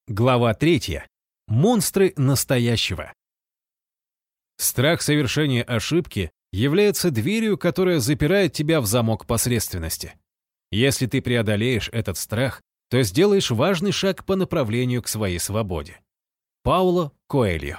Глава 3. Монстры настоящего. Страх совершения ошибки является дверью, которая запирает тебя в замок посредственности. Если ты преодолеешь этот страх, то сделаешь важный шаг по направлению к своей свободе. Пауло Коэльо.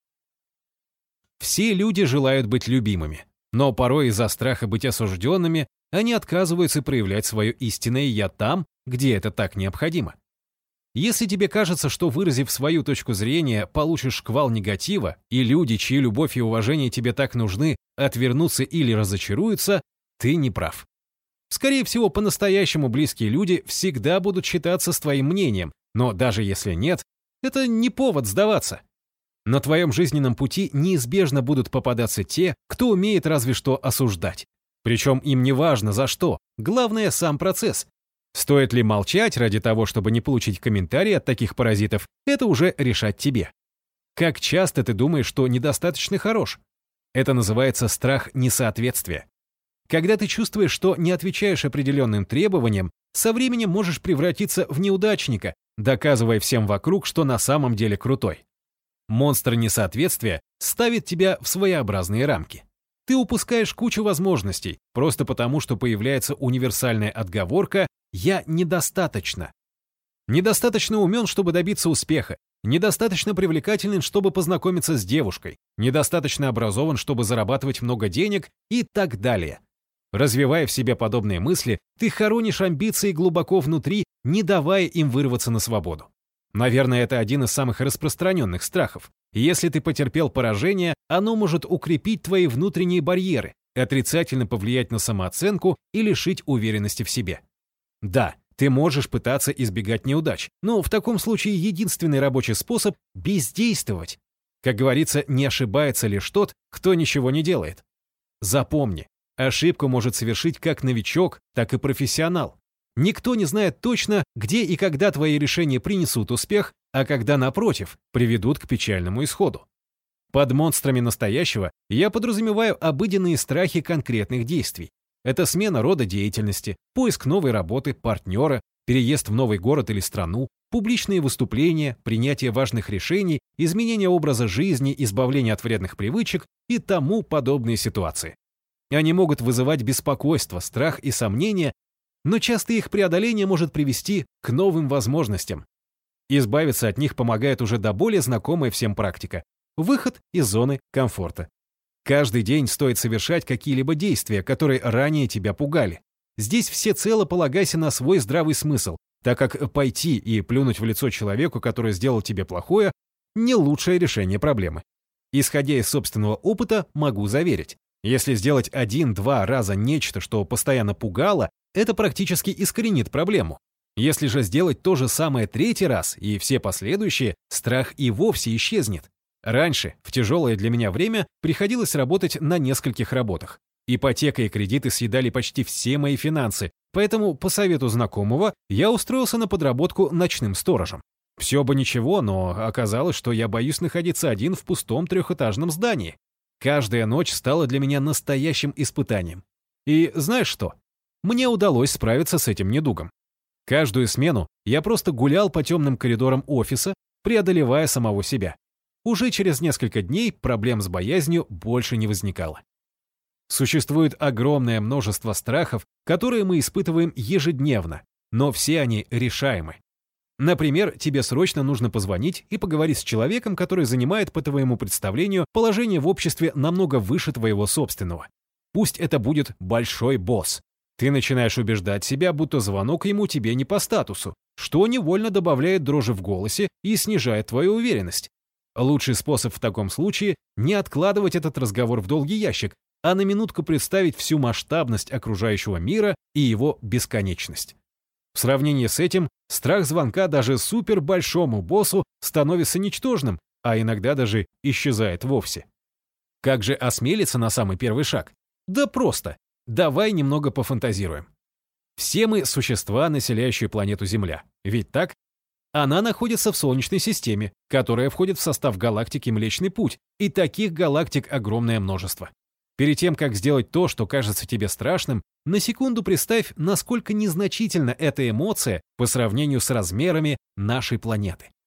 Все люди желают быть любимыми, но порой из-за страха быть осужденными они отказываются проявлять свое истинное «я» там, где это так необходимо. Если тебе кажется, что, выразив свою точку зрения, получишь шквал негатива, и люди, чьи любовь и уважение тебе так нужны, отвернутся или разочаруются, ты не прав. Скорее всего, по-настоящему близкие люди всегда будут считаться с твоим мнением, но даже если нет, это не повод сдаваться. На твоем жизненном пути неизбежно будут попадаться те, кто умеет разве что осуждать. Причем им не важно за что, главное сам процесс. Стоит ли молчать ради того, чтобы не получить комментарий от таких паразитов, это уже решать тебе. Как часто ты думаешь, что недостаточно хорош? Это называется страх несоответствия. Когда ты чувствуешь, что не отвечаешь определенным требованиям, со временем можешь превратиться в неудачника, доказывая всем вокруг, что на самом деле крутой. Монстр несоответствия ставит тебя в своеобразные рамки. Ты упускаешь кучу возможностей, просто потому, что появляется универсальная отговорка «я недостаточно». Недостаточно умен, чтобы добиться успеха, недостаточно привлекателен, чтобы познакомиться с девушкой, недостаточно образован, чтобы зарабатывать много денег и так далее. Развивая в себе подобные мысли, ты хоронишь амбиции глубоко внутри, не давая им вырваться на свободу. Наверное, это один из самых распространенных страхов. Если ты потерпел поражение, оно может укрепить твои внутренние барьеры, отрицательно повлиять на самооценку и лишить уверенности в себе. Да, ты можешь пытаться избегать неудач, но в таком случае единственный рабочий способ – бездействовать. Как говорится, не ошибается лишь тот, кто ничего не делает. Запомни, ошибку может совершить как новичок, так и профессионал. Никто не знает точно, где и когда твои решения принесут успех, а когда, напротив, приведут к печальному исходу. Под монстрами настоящего я подразумеваю обыденные страхи конкретных действий. Это смена рода деятельности, поиск новой работы, партнера, переезд в новый город или страну, публичные выступления, принятие важных решений, изменение образа жизни, избавление от вредных привычек и тому подобные ситуации. Они могут вызывать беспокойство, страх и сомнения, но часто их преодоление может привести к новым возможностям. Избавиться от них помогает уже до более знакомая всем практика – выход из зоны комфорта. Каждый день стоит совершать какие-либо действия, которые ранее тебя пугали. Здесь всецело полагайся на свой здравый смысл, так как пойти и плюнуть в лицо человеку, который сделал тебе плохое, не лучшее решение проблемы. Исходя из собственного опыта, могу заверить, если сделать 1-2 раза нечто, что постоянно пугало, это практически искоренит проблему. Если же сделать то же самое 3-й раз и все последующие, страх и вовсе исчезнет. Раньше, в тяжелое для меня время, приходилось работать на нескольких работах. Ипотека и кредиты съедали почти все мои финансы, поэтому, по совету знакомого, я устроился на подработку ночным сторожем. Все бы ничего, но оказалось, что я боюсь находиться один в пустом 3-этажном здании. Каждая ночь стала для меня настоящим испытанием. И знаешь что? Мне удалось справиться с этим недугом. Каждую смену я просто гулял по темным коридорам офиса, преодолевая самого себя. Уже через несколько дней проблем с боязнью больше не возникало. Существует огромное множество страхов, которые мы испытываем ежедневно, но все они решаемы. Например, тебе срочно нужно позвонить и поговорить с человеком, который занимает, по твоему представлению, положение в обществе намного выше твоего собственного. Пусть это будет большой босс. Ты начинаешь убеждать себя, будто звонок ему тебе не по статусу, что невольно добавляет дрожи в голосе и снижает твою уверенность. Лучший способ в таком случае – не откладывать этот разговор в долгий ящик, а на минутку представить всю масштабность окружающего мира и его бесконечность. В сравнении с этим, страх звонка даже супербольшому боссу становится ничтожным, а иногда даже исчезает вовсе. Как же осмелиться на самый первый шаг? Да просто. Давай немного пофантазируем. Все мы существа, населяющие планету Земля. Ведь так? Она находится в Солнечной системе, которая входит в состав галактики Млечный Путь, и таких галактик огромное множество. Перед тем, как сделать то, что кажется тебе страшным, на секунду представь, насколько незначительна эта эмоция по сравнению с размерами нашей планеты.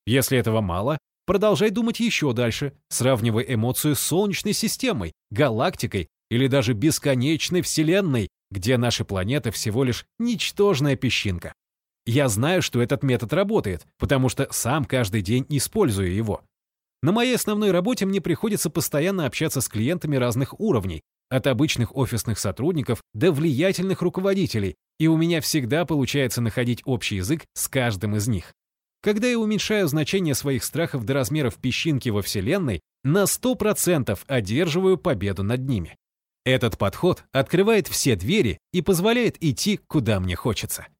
Если этого мало, продолжай думать еще дальше, сравнивай эмоцию с Солнечной системой, галактикой или даже бесконечной Вселенной, где наша планета всего лишь ничтожная песчинка. Я знаю, что этот метод работает, потому что сам каждый день использую его. На моей основной работе мне приходится постоянно общаться с клиентами разных уровней, от обычных офисных сотрудников до влиятельных руководителей, и у меня всегда получается находить общий язык с каждым из них. Когда я уменьшаю значение своих страхов до размеров песчинки во Вселенной, на 100% одерживаю победу над ними. Этот подход открывает все двери и позволяет идти, куда мне хочется.